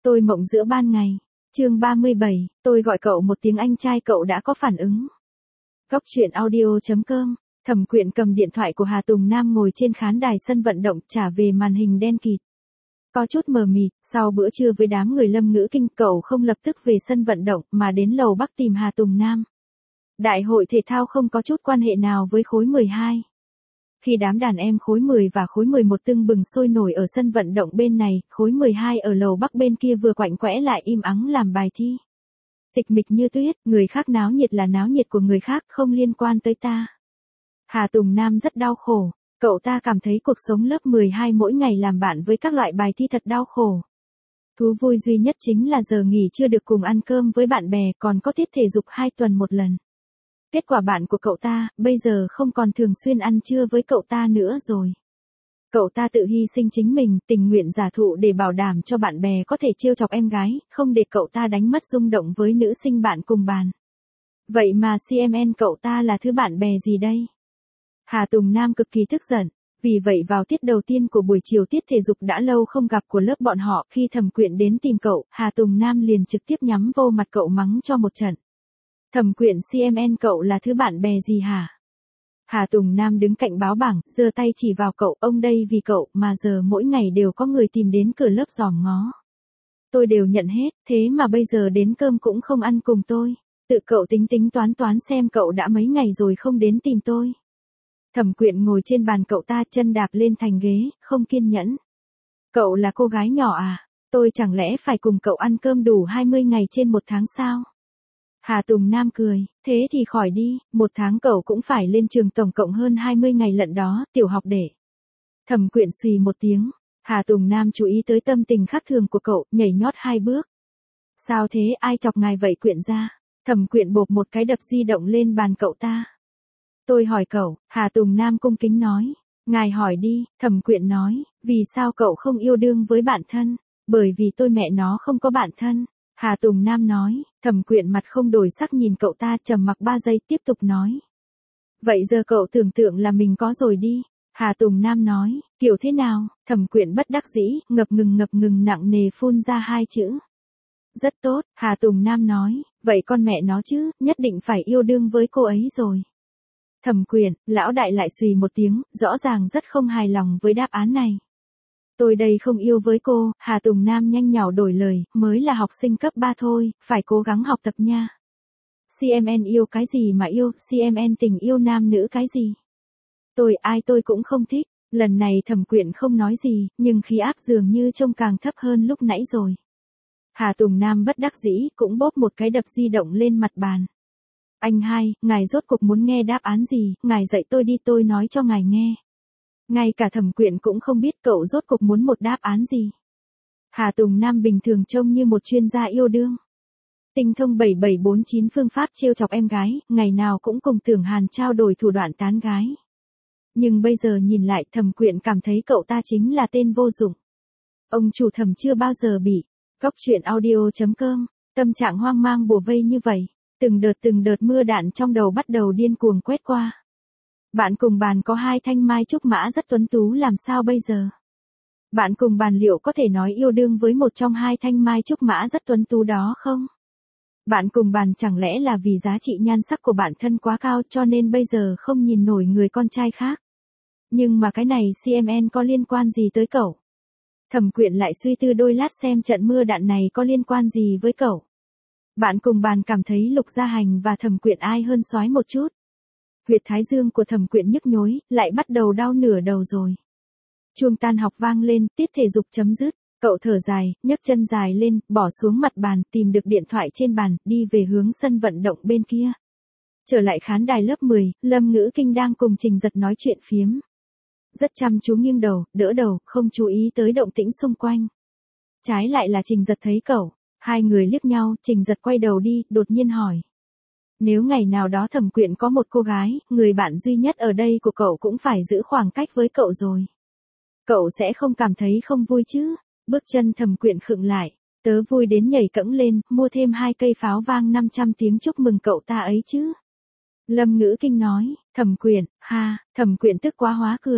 Tôi mộng giữa ban ngày. Chương 37, tôi gọi cậu một tiếng anh trai, cậu đã có phản ứng. Góc truyện audio.com. Thẩm Quyện cầm điện thoại của Hà Tùng Nam ngồi trên khán đài sân vận động, trả về màn hình đen kịt. Có chút mờ mịt, sau bữa trưa với đám người Lâm Ngữ Kinh, cậu không lập tức về sân vận động mà đến lầu Bắc tìm Hà Tùng Nam. Đại hội thể thao không có chút quan hệ nào với khối 12. Khi đám đàn em khối 10 và khối 11 tưng bừng sôi nổi ở sân vận động bên này, khối 12 ở lầu Bắc bên kia vừa quạnh quẽ lại im ắng làm bài thi. Tịch mịch như tuyết, người khác náo nhiệt là náo nhiệt của người khác, không liên quan tới ta. Hà Tùng Nam rất đau khổ, cậu ta cảm thấy cuộc sống lớp 12 mỗi ngày làm bạn với các loại bài thi thật đau khổ. Thú vui duy nhất chính là giờ nghỉ chưa được cùng ăn cơm với bạn bè, còn có tiết thể dục 2 tuần một lần. Kết quả bạn của cậu ta, bây giờ không còn thường xuyên ăn trưa với cậu ta nữa rồi. Cậu ta tự hy sinh chính mình, tình nguyện giả thụ để bảo đảm cho bạn bè có thể trêu chọc em gái, không để cậu ta đánh mất rung động với nữ sinh bạn cùng bàn. Vậy mà CMN cậu ta là thứ bạn bè gì đây? Hà Tùng Nam cực kỳ tức giận. Vì vậy vào tiết đầu tiên của buổi chiều, tiết thể dục đã lâu không gặp của lớp bọn họ, khi Thẩm Quyện đến tìm cậu, Hà Tùng Nam liền trực tiếp nhắm vô mặt cậu mắng cho một trận. Thẩm Quyện, CMN cậu là thứ bạn bè gì hả? Hà Tùng Nam đứng cạnh báo bảng, giơ tay chỉ vào cậu, ông đây vì cậu mà giờ mỗi ngày đều có người tìm đến cửa lớp dòm ngó. Tôi đều nhận hết, thế mà bây giờ đến cơm cũng không ăn cùng tôi. Tự cậu tính tính toán xem cậu đã mấy ngày rồi không đến tìm tôi. Thẩm Quyện ngồi trên bàn cậu ta, chân đạp lên thành ghế, không kiên nhẫn. Cậu là cô gái nhỏ à? Tôi chẳng lẽ phải cùng cậu ăn cơm đủ 20 ngày trên một tháng sao? Hà Tùng Nam cười, thế thì khỏi đi, một tháng cậu cũng phải lên trường tổng cộng hơn 20 ngày lận đó, tiểu học để. Thẩm Quyện xùy một tiếng, Hà Tùng Nam chú ý tới tâm tình khác thường của cậu, nhảy nhót 2 bước. Sao thế, ai chọc ngài vậy Quyện ra? Thẩm Quyện bộp một cái đập di động lên bàn cậu ta. Tôi hỏi cậu, Hà Tùng Nam cung kính nói. Ngài hỏi đi, Thẩm Quyện nói, vì sao cậu không yêu đương với bạn thân? Bởi vì tôi mẹ nó không có bạn thân. Hà Tùng Nam nói. Thẩm Quyện mặt không đổi sắc nhìn cậu ta, trầm mặc 3 giây tiếp tục nói. Vậy giờ cậu tưởng tượng là mình có rồi đi. Hà Tùng Nam nói, kiểu thế nào? Thẩm Quyện bất đắc dĩ, ngập ngừng nặng nề phun ra 2 chữ. Rất tốt, Hà Tùng Nam nói, vậy con mẹ nó chứ, nhất định phải yêu đương với cô ấy rồi. Thẩm Quyện, lão đại lại xùy một tiếng, rõ ràng rất không hài lòng với đáp án này. Tôi đây không yêu với cô, Hà Tùng Nam nhanh nhảu đổi lời, mới là học sinh cấp 3 thôi, phải cố gắng học tập nha. CMN yêu cái gì mà yêu, CMN tình yêu nam nữ cái gì? Tôi cũng không thích, lần này Thẩm Quyện không nói gì, nhưng khí áp dường như trông càng thấp hơn lúc nãy rồi. Hà Tùng Nam bất đắc dĩ, cũng bóp một cái đập di động lên mặt bàn. Anh hai, ngài rốt cuộc muốn nghe đáp án gì, ngài dạy tôi đi, tôi nói cho ngài nghe. Ngay cả Thẩm Quyện cũng không biết cậu rốt cuộc muốn một đáp án gì. Hà Tùng Nam bình thường trông như một chuyên gia yêu đương. Tinh thông 7749 phương pháp trêu chọc em gái, ngày nào cũng cùng Tưởng Hàn trao đổi thủ đoạn tán gái. Nhưng bây giờ nhìn lại, Thẩm Quyện cảm thấy cậu ta chính là tên vô dụng. Ông chủ Thẩm chưa bao giờ bị. Góc truyện audio.com, tâm trạng hoang mang bủa vây như vậy. Từng đợt mưa đạn trong đầu bắt đầu điên cuồng quét qua. Bạn cùng bàn có 2 thanh mai trúc mã rất tuấn tú, làm sao bây giờ? Bạn cùng bàn liệu có thể nói yêu đương với một trong 2 thanh mai trúc mã rất tuấn tú đó không? Bạn cùng bàn chẳng lẽ là vì giá trị nhan sắc của bản thân quá cao cho nên bây giờ không nhìn nổi người con trai khác? Nhưng mà cái này CMN có liên quan gì tới cậu? Thẩm Quyện lại suy tư đôi lát xem trận mưa đạn này có liên quan gì với cậu. Bạn cùng bàn cảm thấy Lục Gia Hành và Thẩm Quyện ai hơn soái một chút. Huyệt thái dương của Thẩm Quyện nhức nhối, lại bắt đầu đau nửa đầu rồi. Chuông tan học vang lên, tiết thể dục chấm dứt, cậu thở dài, nhấc chân dài lên, bỏ xuống mặt bàn, tìm được điện thoại trên bàn, đi về hướng sân vận động bên kia. Trở lại khán đài lớp 10, Lâm Ngữ Kinh đang cùng Trình Giật nói chuyện phiếm. Rất chăm chú nghiêng đầu, đỡ đầu, không chú ý tới động tĩnh xung quanh. Trái lại là Trình Giật thấy cậu. Hai người liếc nhau, Trình Giật quay đầu đi, đột nhiên hỏi. Nếu ngày nào đó Thẩm Quyện có một cô gái, người bạn duy nhất ở đây của cậu cũng phải giữ khoảng cách với cậu rồi. Cậu sẽ không cảm thấy không vui chứ? Bước chân Thẩm Quyện khựng lại. Tớ vui đến nhảy cẫng lên, mua thêm 2 cây pháo vang 500 tiếng chúc mừng cậu ta ấy chứ. Lâm Ngữ Kinh nói, Thẩm Quyện, ha, Thẩm Quyện tức quá hóa cười.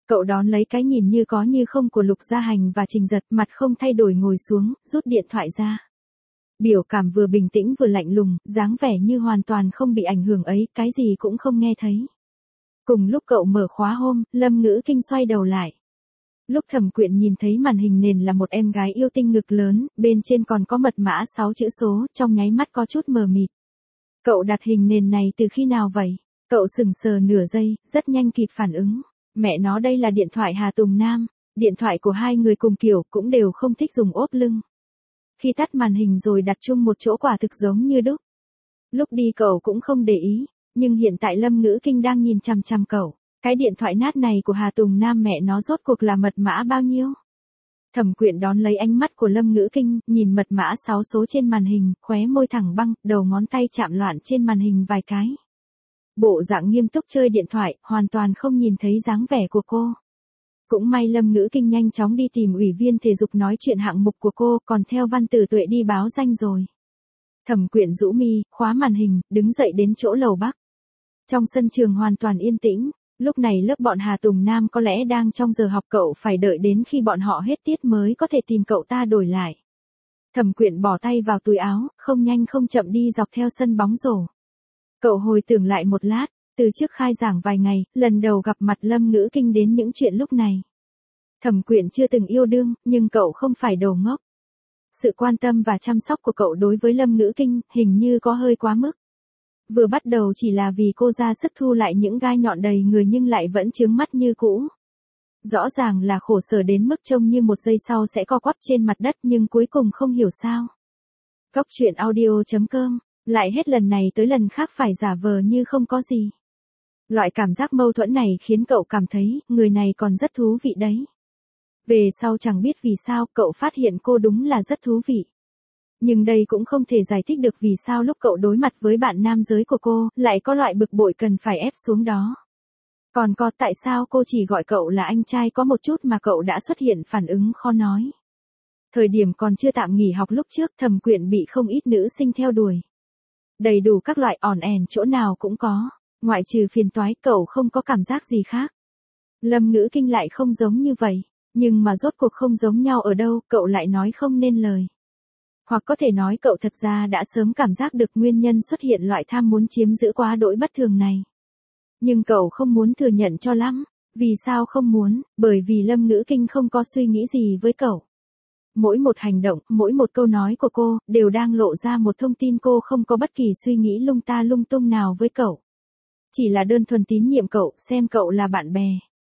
Cậu đón lấy cái nhìn như có như không của Lục Gia Hành và Trình Giật, mặt không thay đổi ngồi xuống, rút điện thoại ra. Biểu cảm vừa bình tĩnh vừa lạnh lùng, dáng vẻ như hoàn toàn không bị ảnh hưởng ấy, cái gì cũng không nghe thấy. Cùng lúc cậu mở khóa hôm, Lâm Ngữ Kinh xoay đầu lại. Lúc Thẩm Quyện nhìn thấy màn hình nền là một em gái yêu tinh ngực lớn, bên trên còn có mật mã 6 chữ số, trong nháy mắt có chút mờ mịt. Cậu đặt hình nền này từ khi nào vậy? Cậu sững sờ nửa giây, rất nhanh kịp phản ứng. Mẹ nó, đây là điện thoại Hà Tùng Nam. Điện thoại của hai người cùng kiểu, cũng đều không thích dùng ốp lưng. Khi tắt màn hình rồi đặt chung một chỗ quả thực giống như đúc. Lúc đi cậu cũng không để ý, nhưng hiện tại Lâm Ngữ Kinh đang nhìn chằm chằm cậu. Cái điện thoại nát này của Hà Tùng Nam mẹ nó rốt cuộc là mật mã bao nhiêu? Thẩm Quyện đón lấy ánh mắt của Lâm Ngữ Kinh, nhìn mật mã 6 số trên màn hình, khóe môi thẳng băng, đầu ngón tay chạm loạn trên màn hình vài cái. Bộ dạng nghiêm túc chơi điện thoại, hoàn toàn không nhìn thấy dáng vẻ của cô. Cũng may Lâm Ngữ Kinh nhanh chóng đi tìm ủy viên thể dục nói chuyện hạng mục của cô, còn theo Văn Tử Tuệ đi báo danh rồi. Thẩm Quyện rũ mi, khóa màn hình, đứng dậy đến chỗ lầu Bắc. Trong sân trường hoàn toàn yên tĩnh, lúc này lớp bọn Hà Tùng Nam có lẽ đang trong giờ học, cậu phải đợi đến khi bọn họ hết tiết mới có thể tìm cậu ta đổi lại. Thẩm Quyện bỏ tay vào túi áo, không nhanh không chậm đi dọc theo sân bóng rổ. Cậu hồi tưởng lại một lát, từ trước khai giảng vài ngày, lần đầu gặp mặt Lâm Ngữ Kinh đến những chuyện lúc này. Thẩm Quyện chưa từng yêu đương, nhưng cậu không phải đồ ngốc. Sự quan tâm và chăm sóc của cậu đối với Lâm Ngữ Kinh hình như có hơi quá mức. Vừa bắt đầu chỉ là vì cô ra sức thu lại những gai nhọn đầy người nhưng lại vẫn chướng mắt như cũ. Rõ ràng là khổ sở đến mức trông như một giây sau sẽ co quắp trên mặt đất, nhưng cuối cùng không hiểu sao. Góc truyện audio.com, lại hết lần này tới lần khác phải giả vờ như không có gì. Loại cảm giác mâu thuẫn này khiến cậu cảm thấy, người này còn rất thú vị đấy. Về sau chẳng biết vì sao, cậu phát hiện cô đúng là rất thú vị. Nhưng đây cũng không thể giải thích được vì sao lúc cậu đối mặt với bạn nam giới của cô, lại có loại bực bội cần phải ép xuống đó. Còn có tại sao cô chỉ gọi cậu là anh trai có một chút mà cậu đã xuất hiện phản ứng khó nói. Thời điểm còn chưa tạm nghỉ học lúc trước, Thẩm Quyện bị không ít nữ sinh theo đuổi. Đầy đủ các loại ỏn ẻn chỗ nào cũng có, ngoại trừ phiền toái cậu không có cảm giác gì khác. Lâm Ngữ Kinh lại không giống như vậy, nhưng mà rốt cuộc không giống nhau ở đâu, cậu lại nói không nên lời. Hoặc có thể nói cậu thật ra đã sớm cảm giác được nguyên nhân xuất hiện loại tham muốn chiếm giữ quá đỗi bất thường này. Nhưng cậu không muốn thừa nhận cho lắm. Vì sao không muốn? Bởi vì Lâm Ngữ Kinh không có suy nghĩ gì với cậu. Mỗi một hành động, mỗi một câu nói của cô, đều đang lộ ra một thông tin cô không có bất kỳ suy nghĩ lung ta lung tung nào với cậu. Chỉ là đơn thuần tín nhiệm cậu, xem cậu là bạn bè.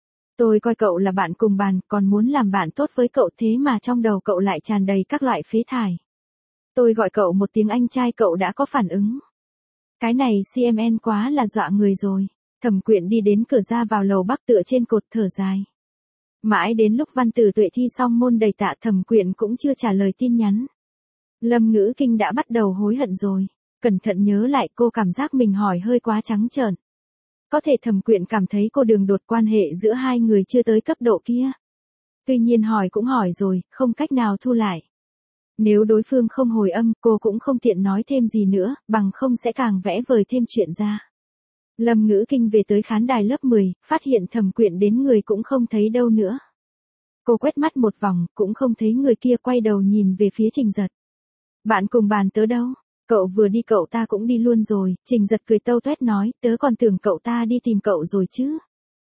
Tôi coi cậu là bạn cùng bàn, còn muốn làm bạn tốt với cậu, thế mà trong đầu cậu lại tràn đầy các loại phế thải. Tôi gọi cậu một tiếng anh trai cậu đã có phản ứng. Cái này CMN quá là dọa người rồi. Thẩm Quyện đi đến cửa ra vào lầu Bắc tựa trên cột thở dài. Mãi đến lúc Văn Tử Tuệ thi xong môn đầy tạ, Thẩm Quyện cũng chưa trả lời tin nhắn. Lâm Ngữ Kinh đã bắt đầu hối hận rồi. Cẩn thận nhớ lại, cô cảm giác mình hỏi hơi quá trắng trợn. Có thể Thẩm Quyện cảm thấy cô đường đột quan hệ giữa hai người chưa tới cấp độ kia. Tuy nhiên hỏi cũng hỏi rồi, không cách nào thu lại. Nếu đối phương không hồi âm, cô cũng không tiện nói thêm gì nữa, bằng không sẽ càng vẽ vời thêm chuyện ra. Lâm Ngữ Kinh về tới khán đài lớp 10, phát hiện Thẩm Quyện đến người cũng không thấy đâu nữa. Cô quét mắt một vòng, cũng không thấy người kia, quay đầu nhìn về phía Trình Giật. Bạn cùng bàn tớ đâu? Cậu vừa đi cậu ta cũng đi luôn rồi. Trình Giật cười tâu tuét nói, tớ còn tưởng cậu ta đi tìm cậu rồi chứ.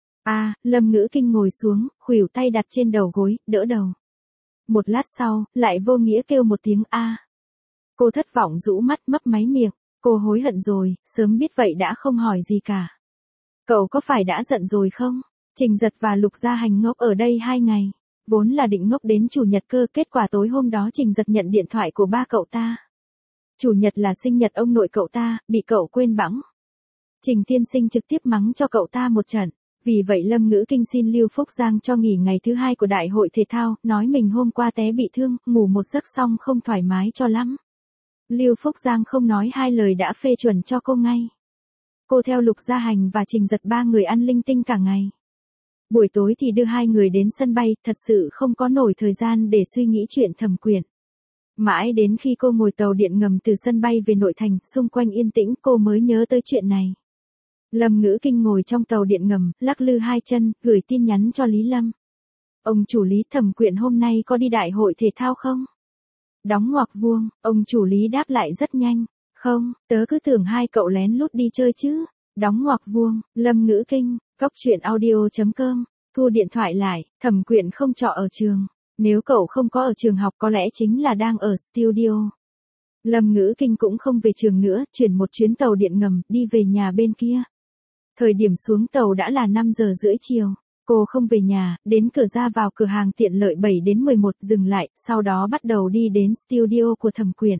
Lâm Ngữ Kinh ngồi xuống, khuỷu tay đặt trên đầu gối, đỡ đầu. Một lát sau, lại vô nghĩa kêu một tiếng a. Cô thất vọng rũ mắt, mấp máy miệng. Cô hối hận rồi, sớm biết vậy đã không hỏi gì cả. Cậu có phải đã giận rồi không? Trình Giật và Lục Gia Hành ngốc ở đây 2 ngày. Vốn là định ngốc đến chủ nhật cơ, kết quả tối hôm đó Trình Giật nhận điện thoại của ba cậu ta. Chủ nhật là sinh nhật ông nội cậu ta, bị cậu quên bẵng. Trình tiên sinh trực tiếp mắng cho cậu ta một trận. Vì vậy Lâm Ngữ Kinh xin Lưu Phúc Giang cho nghỉ ngày thứ 2 của đại hội thể thao, nói mình hôm qua té bị thương, ngủ một giấc xong không thoải mái cho lắm. Lưu Phúc Giang không nói hai lời đã phê chuẩn cho cô ngay. Cô theo Lục Gia Hành và Trình Giật 3 người ăn linh tinh cả ngày. Buổi tối thì đưa 2 người đến sân bay, thật sự không có nổi thời gian để suy nghĩ chuyện Thẩm Quyện. Mãi đến khi cô ngồi tàu điện ngầm từ sân bay về nội thành, xung quanh yên tĩnh, cô mới nhớ tới chuyện này. Lâm Ngữ Kinh ngồi trong tàu điện ngầm, lắc lư hai chân, gửi tin nhắn cho Lý Lâm. Ông chủ Lý, Thẩm Quyện hôm nay có đi đại hội thể thao không? Đóng ngoặc vuông, ông chủ Lý đáp lại rất nhanh. Không, tớ cứ tưởng hai cậu lén lút đi chơi chứ. Đóng ngoặc vuông, Lâm Ngữ Kinh, góc truyện audio.com, thu điện thoại lại, Thẩm Quyện không trọ ở trường. Nếu cậu không có ở trường học có lẽ chính là đang ở studio. Lâm Ngữ Kinh cũng không về trường nữa, chuyển một chuyến tàu điện ngầm, đi về nhà bên kia. Thời điểm xuống tàu đã là 5 giờ rưỡi chiều. Cô không về nhà, đến cửa ra vào cửa hàng tiện lợi 7 đến 11 dừng lại, sau đó bắt đầu đi đến studio của Thẩm Quyện.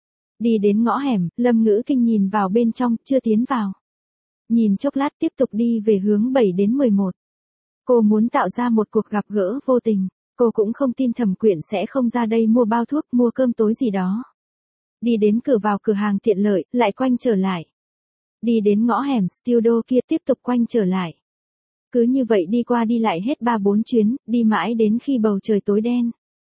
Đi đến ngõ hẻm, Lâm Ngữ Kinh nhìn vào bên trong, chưa tiến vào. Nhìn chốc lát tiếp tục đi về hướng 7 đến 11. Cô muốn tạo ra một cuộc gặp gỡ vô tình. Cô cũng không tin Thẩm Quyện sẽ không ra đây mua bao thuốc, mua cơm tối gì đó. Đi đến cửa vào cửa hàng tiện lợi, lại quanh trở lại. Đi đến ngõ hẻm studio kia tiếp tục quanh trở lại. Cứ như vậy đi qua đi lại hết 3-4 chuyến, đi mãi đến khi bầu trời tối đen.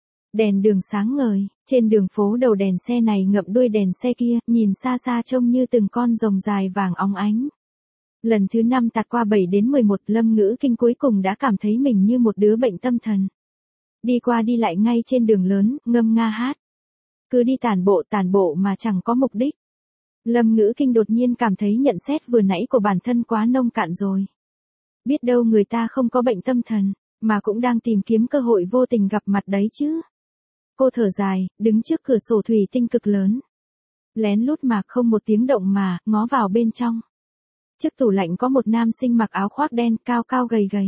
Đèn đường sáng ngời, trên đường phố đầu đèn xe này ngậm đuôi đèn xe kia, nhìn xa xa trông như từng con rồng dài vàng óng ánh. Lần thứ 5 tạt qua 7 đến 11, Lâm Ngữ Kinh cuối cùng đã cảm thấy mình như một đứa bệnh tâm thần. Đi qua đi lại ngay trên đường lớn, ngâm nga hát. Cứ đi tản bộ mà chẳng có mục đích. Lâm Ngữ Kinh đột nhiên cảm thấy nhận xét vừa nãy của bản thân quá nông cạn rồi. Biết đâu người ta không có bệnh tâm thần, mà cũng đang tìm kiếm cơ hội vô tình gặp mặt đấy chứ. Cô thở dài, đứng trước cửa sổ thủy tinh cực lớn. Lén lút mà không một tiếng động mà, ngó vào bên trong. Trước tủ lạnh có một nam sinh mặc áo khoác đen, cao cao gầy gầy.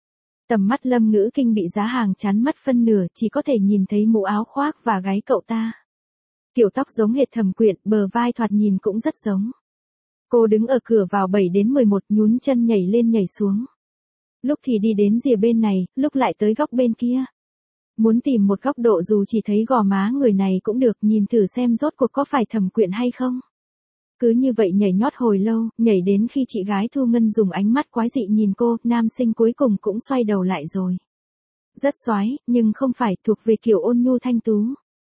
Tầm mắt Lâm Ngữ Kinh bị giá hàng chắn mất phân nửa, chỉ có thể nhìn thấy mũ áo khoác và gáy cậu ta. Kiểu tóc giống hệt Thẩm Quyện, bờ vai thoạt nhìn cũng rất giống. Cô đứng ở cửa vào 7 đến 11, nhún chân nhảy lên nhảy xuống. Lúc thì đi đến rìa bên này, lúc lại tới góc bên kia. Muốn tìm một góc độ dù chỉ thấy gò má người này cũng được, nhìn thử xem rốt cuộc có phải Thẩm Quyện hay không. Cứ như vậy nhảy nhót hồi lâu, nhảy đến khi chị gái Thu Ngân dùng ánh mắt quái dị nhìn cô, nam sinh cuối cùng cũng xoay đầu lại rồi. Rất xoái, nhưng không phải thuộc về kiểu ôn nhu thanh tú.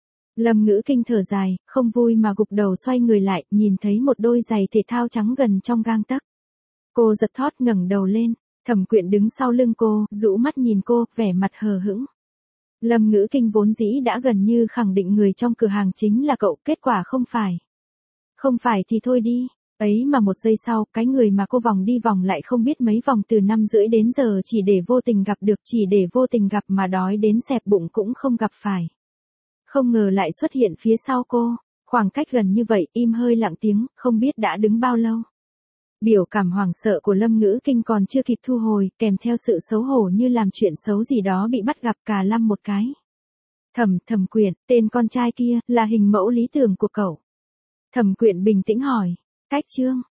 Lâm Ngữ Kinh thở dài, không vui mà gục đầu xoay người lại, nhìn thấy một đôi giày thể thao trắng gần trong gang tấc. Cô giật thót ngẩng đầu lên, Thẩm Quyện đứng sau lưng cô, rũ mắt nhìn cô, vẻ mặt hờ hững. Lâm Ngữ Kinh vốn dĩ đã gần như khẳng định người trong cửa hàng chính là cậu, kết quả không phải. Không phải thì thôi đi, ấy mà một giây sau, cái người mà cô vòng đi vòng lại không biết mấy vòng từ 5:30 đến giờ chỉ để vô tình gặp được, chỉ để vô tình gặp mà đói đến xẹp bụng cũng không gặp phải. Không ngờ lại xuất hiện phía sau cô, khoảng cách gần như vậy, im hơi lặng tiếng, không biết đã đứng bao lâu. Biểu cảm hoảng sợ của Lâm Ngữ Kinh còn chưa kịp thu hồi, kèm theo sự xấu hổ như làm chuyện xấu gì đó bị bắt gặp cà lăm một cái. Thẩm Quyện, tên con trai kia, là hình mẫu lý tưởng của cậu. Thẩm Quyện bình tĩnh hỏi, cách Trương,